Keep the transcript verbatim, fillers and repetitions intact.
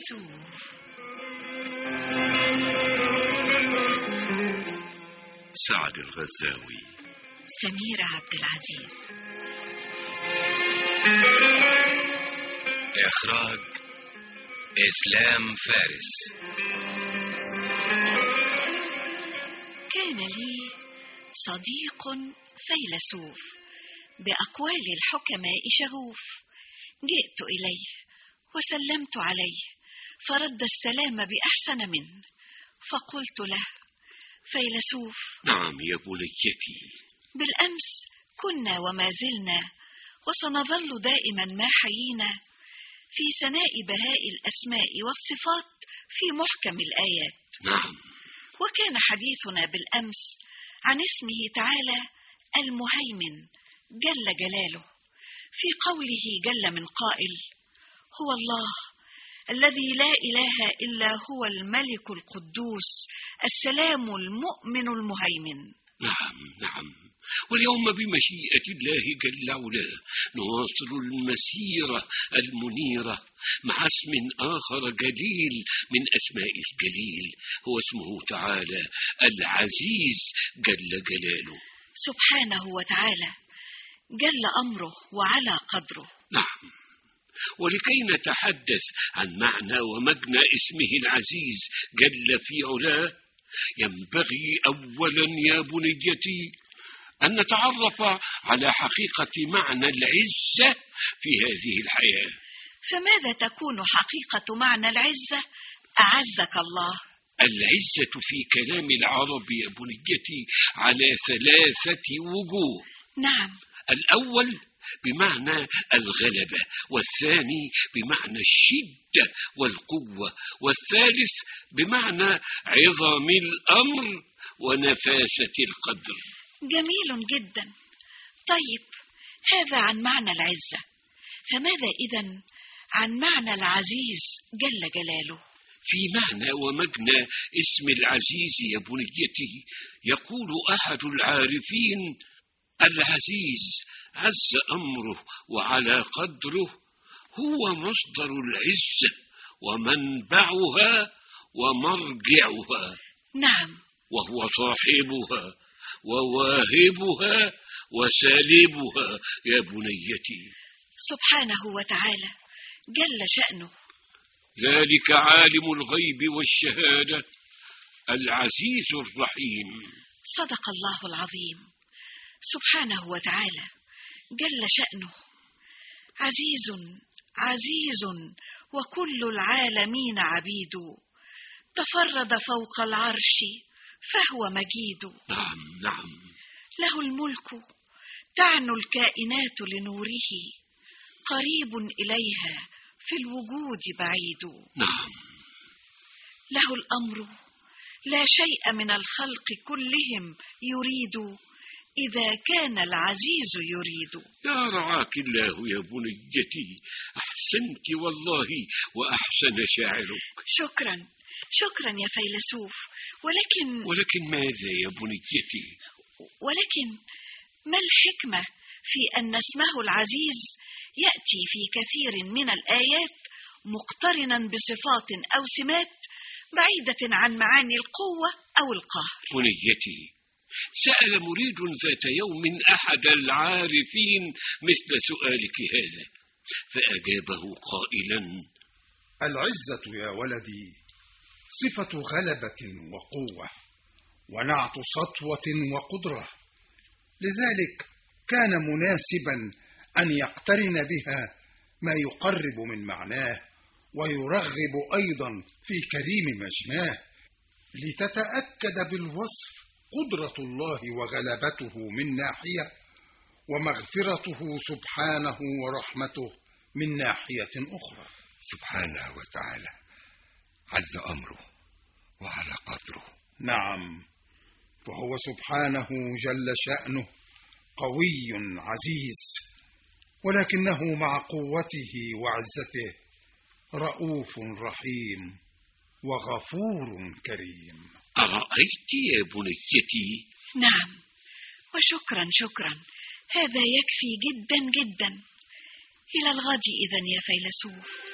فيلسوف. سعد الغزاوي. سميرة عبد العزيز. إخراج إسلام فارس. كان لي صديق فيلسوف بأقوال الحكماء شغوف. جئت إليه وسلمت عليه فرد السلام بأحسن منه، فقلت له: فيلسوف. نعم يا بنيتي. بالأمس كنا وما زلنا وسنظل دائما ما حيينا في ثناء بهاء الأسماء والصفات في محكم الآيات. نعم. وكان حديثنا بالأمس عن اسمه تعالى المهيمن جل جلاله، في قوله جل من قائل: هو الله الذي لا إله إلا هو الملك القدوس السلام المؤمن المهيمن. نعم نعم. واليوم بمشيئة الله جل علاه نواصل المسيرة المنيرة مع اسم آخر جليل من أسماء الجليل، هو اسمه تعالى العزيز جل جلاله. سبحانه وتعالى جل أمره وعلى قدره. نعم. ولكي نتحدث عن معنى ومجنى اسمه العزيز جل في علاه، ينبغي أولا يا بنيتي أن نتعرف على حقيقة معنى العزة في هذه الحياة. فماذا تكون حقيقة معنى العزة أعزك الله؟ العزة في كلام العرب يا بنيتي على ثلاثة وجوه. نعم. الأول بمعنى الغلبة، والثاني بمعنى الشدة والقوة، والثالث بمعنى عظم الأمر ونفاسة القدر. جميل جدا. طيب، هذا عن معنى العزة، فماذا إذن عن معنى العزيز جل جلاله؟ في معنى ومجنى اسم العزيز يا بنيتي يقول أحد العارفين: العزيز عز أمره وعلى قدره هو مصدر العزة ومنبعها ومرجعها. نعم. وهو صاحبها وواهبها وسالبها يا بنيتي. سبحانه وتعالى جل شأنه. ذلك عالم الغيب والشهادة العزيز الرحيم. صدق الله العظيم. سبحانه وتعالى جل شأنه. عزيز عزيز وكل العالمين عبيد، تفرد فوق العرش فهو مجيد. نعم نعم. له الملك تعنو الكائنات لنوره، قريب إليها في الوجود بعيد. نعم. له الأمر لا شيء من الخلق كلهم يريد، إذا كان العزيز يريد. يا رعاك الله يا بنيتي، أحسنت والله وأحسن شاعرك. شكرا شكرا يا فيلسوف. ولكن ولكن ماذا يا بنيتي؟ ولكن ما الحكمة في أن اسمه العزيز يأتي في كثير من الآيات مقترنا بصفات أو سمات بعيدة عن معاني القوة أو القهر؟ بنيتي، سأل مريد ذات يوم أحد العارفين مثل سؤالك هذا، فأجابه قائلا: العزة يا ولدي صفة غلبة وقوة، ونعت سطوة وقدرة، لذلك كان مناسبا أن يقترن بها ما يقرب من معناه ويرغب أيضا في كريم مجناه، لتتأكد بالوصف قدرة الله وغلبته من ناحية، ومغفرته سبحانه ورحمته من ناحية أخرى. سبحانه وتعالى عز أمره وعلى قدره. نعم، فهو سبحانه جل شأنه قوي عزيز، ولكنه مع قوته وعزته رؤوف رحيم وغفور كريم. أرأيت يا بنيتي؟ نعم، وشكرا شكرا، هذا يكفي جدا جدا. إلى الغد إذن يا فيلسوف.